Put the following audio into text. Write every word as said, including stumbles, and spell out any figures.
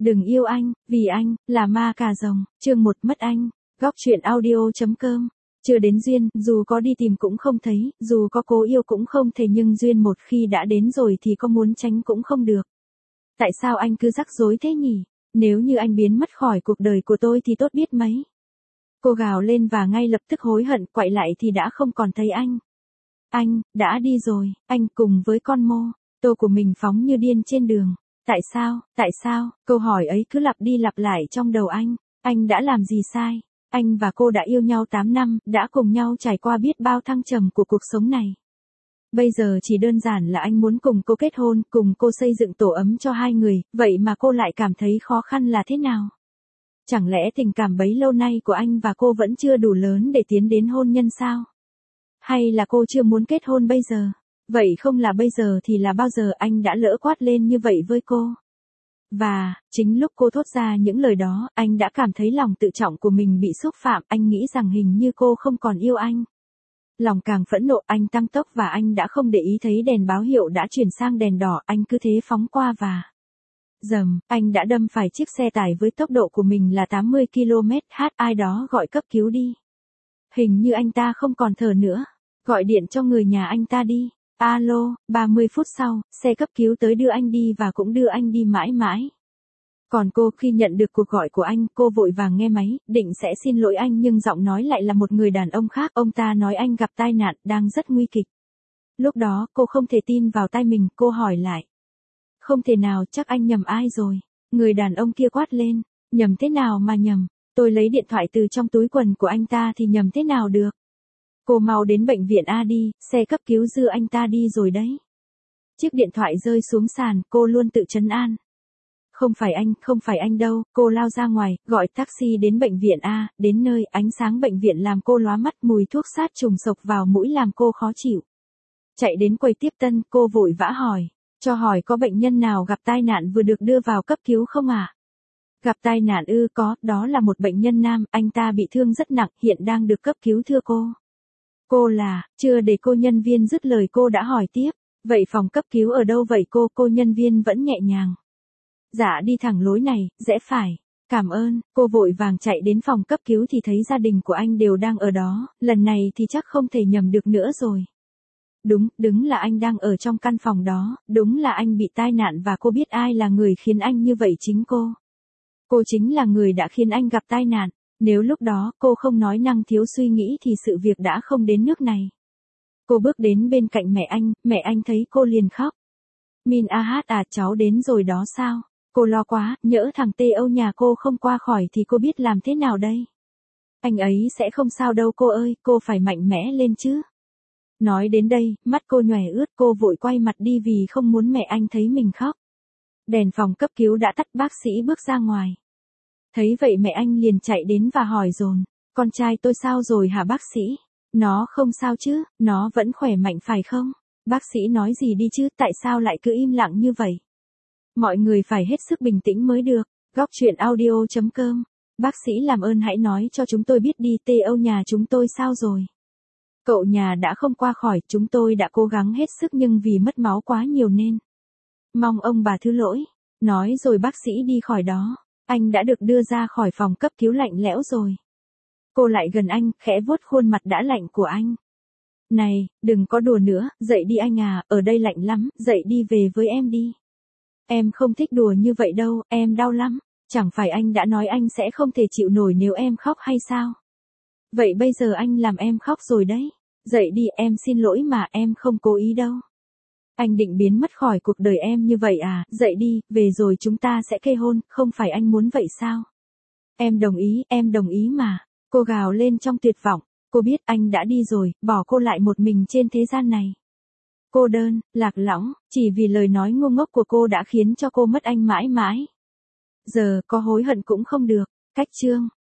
Đừng yêu anh, vì anh, là ma cà rồng, chương một mất anh, góc truyện audio.com. Chưa đến duyên, dù có đi tìm cũng không thấy, dù có cố yêu cũng không thể nhưng duyên một khi đã đến rồi thì có muốn tránh cũng không được. Tại sao anh cứ rắc rối thế nhỉ? Nếu như anh biến mất khỏi cuộc đời của tôi thì tốt biết mấy. Cô gào lên và ngay lập tức hối hận, quay lại thì đã không còn thấy anh. Anh, đã đi rồi, anh cùng với con mô, tô của mình phóng như điên trên đường. Tại sao, tại sao, câu hỏi ấy cứ lặp đi lặp lại trong đầu anh, anh đã làm gì sai? Anh và cô đã yêu nhau tám năm, đã cùng nhau trải qua biết bao thăng trầm của cuộc sống này. Bây giờ chỉ đơn giản là anh muốn cùng cô kết hôn, cùng cô xây dựng tổ ấm cho hai người, vậy mà cô lại cảm thấy khó khăn là thế nào? Chẳng lẽ tình cảm bấy lâu nay của anh và cô vẫn chưa đủ lớn để tiến đến hôn nhân sao? Hay là cô chưa muốn kết hôn bây giờ? Vậy không là bây giờ thì là bao giờ anh đã lỡ quát lên như vậy với cô? Và, chính lúc cô thốt ra những lời đó, anh đã cảm thấy lòng tự trọng của mình bị xúc phạm, anh nghĩ rằng hình như cô không còn yêu anh. Lòng càng phẫn nộ, anh tăng tốc và anh đã không để ý thấy đèn báo hiệu đã chuyển sang đèn đỏ, anh cứ thế phóng qua và... Dầm, anh đã đâm phải chiếc xe tải với tốc độ của mình là tám mươi ki lô mét h, ai đó gọi cấp cứu đi. Hình như anh ta không còn thở nữa, gọi điện cho người nhà anh ta đi. Alo, ba mươi phút sau, xe cấp cứu tới đưa anh đi và cũng đưa anh đi mãi mãi. Còn cô khi nhận được cuộc gọi của anh, cô vội vàng nghe máy, định sẽ xin lỗi anh nhưng giọng nói lại là một người đàn ông khác. Ông ta nói anh gặp tai nạn, đang rất nguy kịch. Lúc đó, cô không thể tin vào tai mình, cô hỏi lại. Không thể nào, chắc anh nhầm ai rồi. Người đàn ông kia quát lên, nhầm thế nào mà nhầm, tôi lấy điện thoại từ trong túi quần của anh ta thì nhầm thế nào được. Cô mau đến bệnh viện A đi, xe cấp cứu đưa anh ta đi rồi đấy. Chiếc điện thoại rơi xuống sàn, cô luôn tự trấn an. Không phải anh, không phải anh đâu, cô lao ra ngoài, gọi taxi đến bệnh viện A, đến nơi, ánh sáng bệnh viện làm cô lóa mắt, mùi thuốc sát trùng sộc vào mũi làm cô khó chịu. Chạy đến quầy tiếp tân, cô vội vã hỏi, cho hỏi có bệnh nhân nào gặp tai nạn vừa được đưa vào cấp cứu không à? Gặp tai nạn ư, có, đó là một bệnh nhân nam, anh ta bị thương rất nặng, hiện đang được cấp cứu thưa cô. Cô là, chưa để cô nhân viên dứt lời cô đã hỏi tiếp, vậy phòng cấp cứu ở đâu vậy cô? Cô nhân viên vẫn nhẹ nhàng. Dạ đi thẳng lối này, rẽ phải. Cảm ơn, cô vội vàng chạy đến phòng cấp cứu thì thấy gia đình của anh đều đang ở đó, lần này thì chắc không thể nhầm được nữa rồi. Đúng, đúng là anh đang ở trong căn phòng đó, đúng là anh bị tai nạn và cô biết ai là người khiến anh như vậy chính cô. Cô chính là người đã khiến anh gặp tai nạn. Nếu lúc đó cô không nói năng thiếu suy nghĩ thì sự việc đã không đến nước này. Cô bước đến bên cạnh mẹ anh, mẹ anh thấy cô liền khóc. Min a hát à, cháu đến rồi đó sao? Cô lo quá, nhỡ thằng Tê Âu nhà cô không qua khỏi thì cô biết làm thế nào đây? Anh ấy sẽ không sao đâu cô ơi, cô phải mạnh mẽ lên chứ. Nói đến đây, mắt cô nhòe ướt, cô vội quay mặt đi vì không muốn mẹ anh thấy mình khóc. Đèn phòng cấp cứu đã tắt, bác sĩ bước ra ngoài. Thấy vậy mẹ anh liền chạy đến và hỏi dồn, con trai tôi sao rồi hả bác sĩ? Nó không sao chứ, nó vẫn khỏe mạnh phải không? Bác sĩ nói gì đi chứ, tại sao lại cứ im lặng như vậy? Mọi người phải hết sức bình tĩnh mới được. Góc truyện audio.com. Bác sĩ làm ơn hãy nói cho chúng tôi biết đi, Tê Âu nhà chúng tôi sao rồi? Cậu nhà đã không qua khỏi, chúng tôi đã cố gắng hết sức nhưng vì mất máu quá nhiều nên. Mong ông bà thứ lỗi. Nói rồi bác sĩ đi khỏi đó. Anh đã được đưa ra khỏi phòng cấp cứu lạnh lẽo rồi. Cô lại gần anh, khẽ vuốt khuôn mặt đã lạnh của anh. Này, đừng có đùa nữa, dậy đi anh à, ở đây lạnh lắm, dậy đi về với em đi. Em không thích đùa như vậy đâu, em đau lắm. Chẳng phải anh đã nói anh sẽ không thể chịu nổi nếu em khóc hay sao? Vậy bây giờ anh làm em khóc rồi đấy. Dậy đi, em xin lỗi mà, em không cố ý đâu. Anh định biến mất khỏi cuộc đời em như vậy à? Dậy đi, về rồi chúng ta sẽ kết hôn, không phải anh muốn vậy sao? Em đồng ý, em đồng ý mà. Cô gào lên trong tuyệt vọng. Cô biết anh đã đi rồi, bỏ cô lại một mình trên thế gian này. Cô đơn, lạc lõng, chỉ vì lời nói ngu ngốc của cô đã khiến cho cô mất anh mãi mãi. Giờ có hối hận cũng không được. Cách chương.